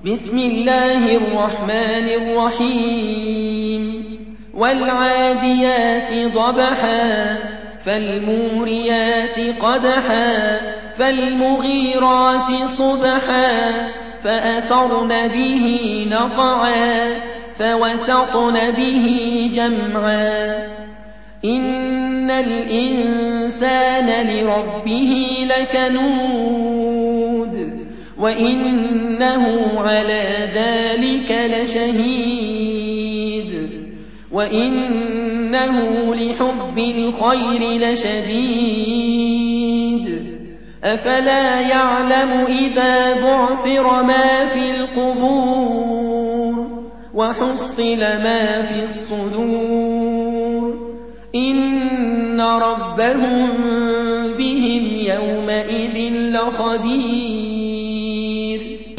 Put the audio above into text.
بسم الله الرحمن الرحيم والعاديات ضبحا فالموريات قدحا فالمغيرات صبحا فأثرن به نقعا فوسطن به جمعا إن الإنسان لربه لكنود وإنه على ذلك لشهيد وإنه لحب الخير لشديد أفلا يعلم إذا بعثر ما في القبور وحصل ما في الصدور إن ربهم بهم يومئذ لخبير